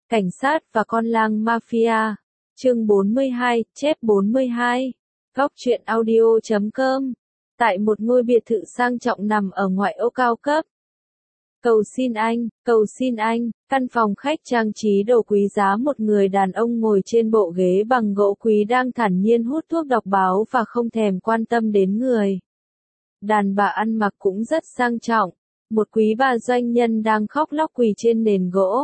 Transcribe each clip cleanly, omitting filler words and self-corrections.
Cảnh sát và con lang mafia. Chương 42, chép 42. Góc truyện audio.com. Tại một ngôi biệt thự sang trọng nằm ở ngoại ô cao cấp. Cầu xin anh, căn phòng khách trang trí đồ quý giá, một người đàn ông ngồi trên bộ ghế bằng gỗ quý đang thản nhiên hút thuốc đọc báo và không thèm quan tâm đến người. Đàn bà ăn mặc cũng rất sang trọng, một quý bà doanh nhân đang khóc lóc quỳ trên nền gỗ.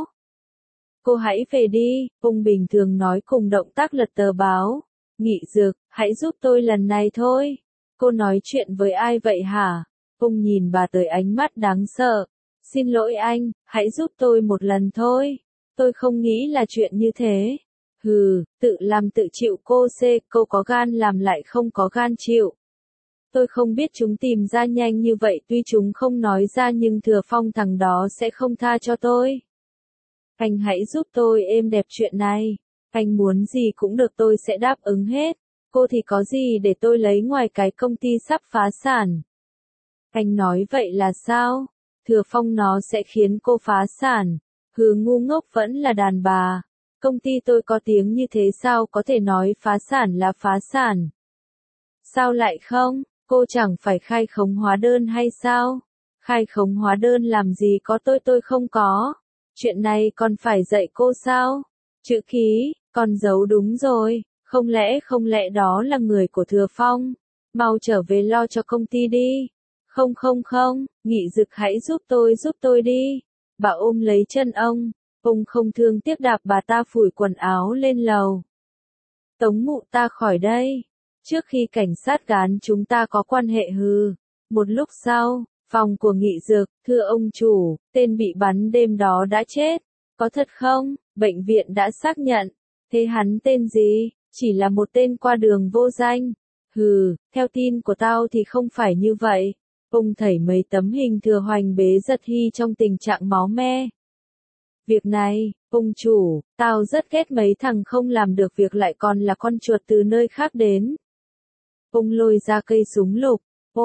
Cô hãy về đi, ông bình thường nói cùng động tác lật tờ báo. Nghị Dược, hãy giúp tôi lần này thôi. Cô nói chuyện với ai vậy hả? Ông nhìn bà tới ánh mắt đáng sợ. Xin lỗi anh, hãy giúp tôi một lần thôi. Tôi không nghĩ là chuyện như thế. Hừ, tự làm tự chịu cô có gan làm lại không có gan chịu. Tôi không biết chúng tìm ra nhanh như vậy, tuy chúng không nói ra nhưng Thừa Phong thằng đó sẽ không tha cho tôi. Anh hãy giúp tôi êm đẹp chuyện này. Anh muốn gì cũng được, tôi sẽ đáp ứng hết. Cô thì có gì để tôi lấy ngoài cái công ty sắp phá sản. Anh nói vậy là sao? Thừa Phong nó sẽ khiến cô phá sản. Hừ, ngu ngốc vẫn là đàn bà. Công ty tôi có tiếng như thế sao có thể nói phá sản là phá sản? Sao lại không? Cô chẳng phải khai khống hóa đơn hay sao? Khai khống hóa đơn làm gì có, tôi không có. Chuyện này còn phải dạy cô sao? Chữ ký, con giấu đúng rồi, không lẽ đó là người của Thừa Phong? Mau trở về lo cho công ty đi. Không, Nghị Dực hãy giúp tôi đi. Bà ôm lấy chân ông không thương tiếc đạp bà ta phủi quần áo lên lầu. Tống mụ ta khỏi đây. Trước khi cảnh sát gán chúng ta có quan hệ hừ. Một lúc sau, phòng của Nghị Dược, thưa ông chủ, tên bị bắn đêm đó đã chết. Có thật không? Bệnh viện đã xác nhận. Thế hắn tên gì? Chỉ là một tên qua đường vô danh. Hừ, theo tin của tao thì không phải như vậy. Ông thảy mấy tấm hình Thừa Hoành bế Giật Hy trong tình trạng máu me. Việc này, ông chủ, tao rất ghét mấy thằng không làm được việc lại còn là con chuột từ nơi khác đến. Ông lôi ra cây súng lục,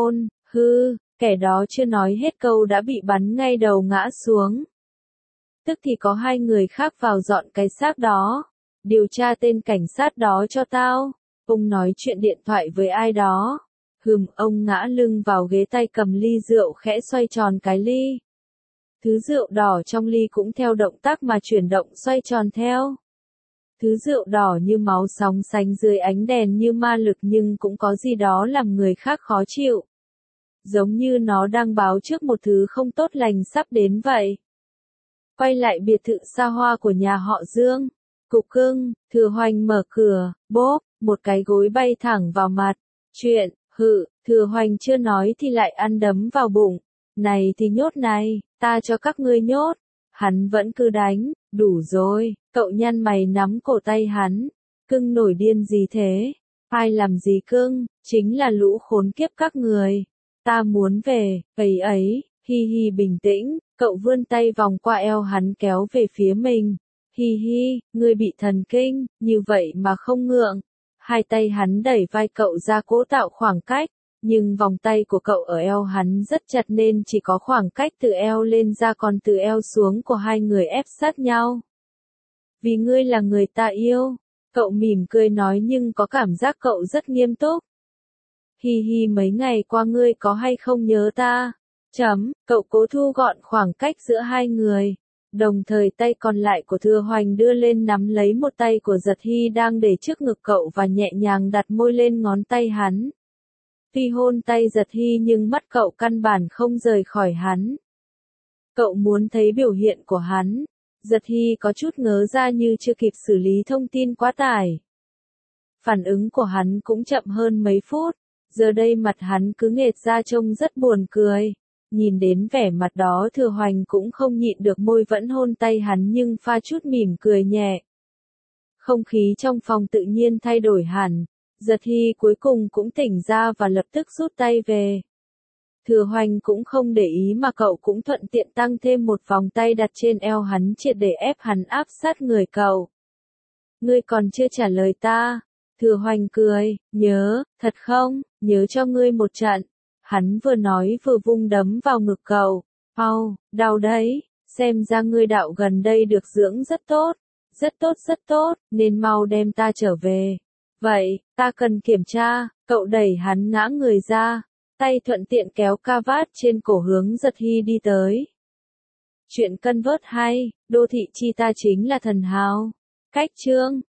kẻ đó chưa nói hết câu đã bị bắn ngay đầu ngã xuống. Tức thì có hai người khác vào dọn cái xác đó. Điều tra tên cảnh sát đó cho tao. Ông nói chuyện điện thoại với ai đó. Ông ngã lưng vào ghế, tay cầm ly rượu khẽ xoay tròn cái ly. Thứ rượu đỏ trong ly cũng theo động tác mà chuyển động xoay tròn theo. Thứ rượu đỏ như máu sóng sánh dưới ánh đèn như ma lực nhưng cũng có gì đó làm người khác khó chịu. Giống như nó đang báo trước một thứ không tốt lành sắp đến vậy. Quay lại biệt thự xa hoa của nhà họ Dương. Cục cưng, Thừa Hoành mở cửa, bốp, một cái gối bay thẳng vào mặt. Thừa Hoành chưa nói thì lại ăn đấm vào bụng. Này thì nhốt này, ta cho các ngươi nhốt. Hắn vẫn cứ đánh, đủ rồi, cậu nhăn mày nắm cổ tay hắn. Cưng nổi điên gì thế? Ai làm gì cưng, chính là lũ khốn kiếp các người. Ta muốn về, ấy, hi bình tĩnh, cậu vươn tay vòng qua eo hắn kéo về phía mình. Hi, ngươi bị thần kinh, như vậy mà không ngượng. Hai tay hắn đẩy vai cậu ra cố tạo khoảng cách, nhưng vòng tay của cậu ở eo hắn rất chặt nên chỉ có khoảng cách từ eo lên ra, còn từ eo xuống của hai người ép sát nhau. Vì ngươi là người ta yêu, cậu mỉm cười nói nhưng có cảm giác cậu rất nghiêm túc. Hi, mấy ngày qua ngươi có hay không nhớ ta? Cậu cố thu gọn khoảng cách giữa hai người. Đồng thời tay còn lại của Thừa Hoành đưa lên nắm lấy một tay của Giật Hy đang để trước ngực cậu và nhẹ nhàng đặt môi lên ngón tay hắn. Tuy hôn tay Giật Hy nhưng mắt cậu căn bản không rời khỏi hắn. Cậu muốn thấy biểu hiện của hắn. Giật Hy có chút ngớ ra như chưa kịp xử lý thông tin quá tải. Phản ứng của hắn cũng chậm hơn mấy phút. Giờ đây mặt hắn cứ nghệt ra trông rất buồn cười. Nhìn đến vẻ mặt đó Thừa Hoành cũng không nhịn được, môi vẫn hôn tay hắn nhưng pha chút mỉm cười nhẹ. Không khí trong phòng tự nhiên thay đổi hẳn. Giật Hy cuối cùng cũng tỉnh ra và lập tức rút tay về. Thừa Hoành cũng không để ý mà cậu cũng thuận tiện tăng thêm một vòng tay đặt trên eo hắn, triệt để ép hắn áp sát người cậu. Ngươi còn chưa trả lời ta. Thừa Hoành cười, nhớ, thật không, nhớ cho ngươi một trận. Hắn vừa nói vừa vung đấm vào ngực cậu. Đau đấy, xem ra ngươi đạo gần đây được dưỡng rất tốt. rất tốt, nên mau đem ta trở về. Vậy, ta cần kiểm tra, cậu đẩy hắn ngã người ra, tay thuận tiện kéo ca vát trên cổ hướng Giật Hy đi tới. Chuyện Convert hay, đô thị chi ta chính là thần hào. Cách chương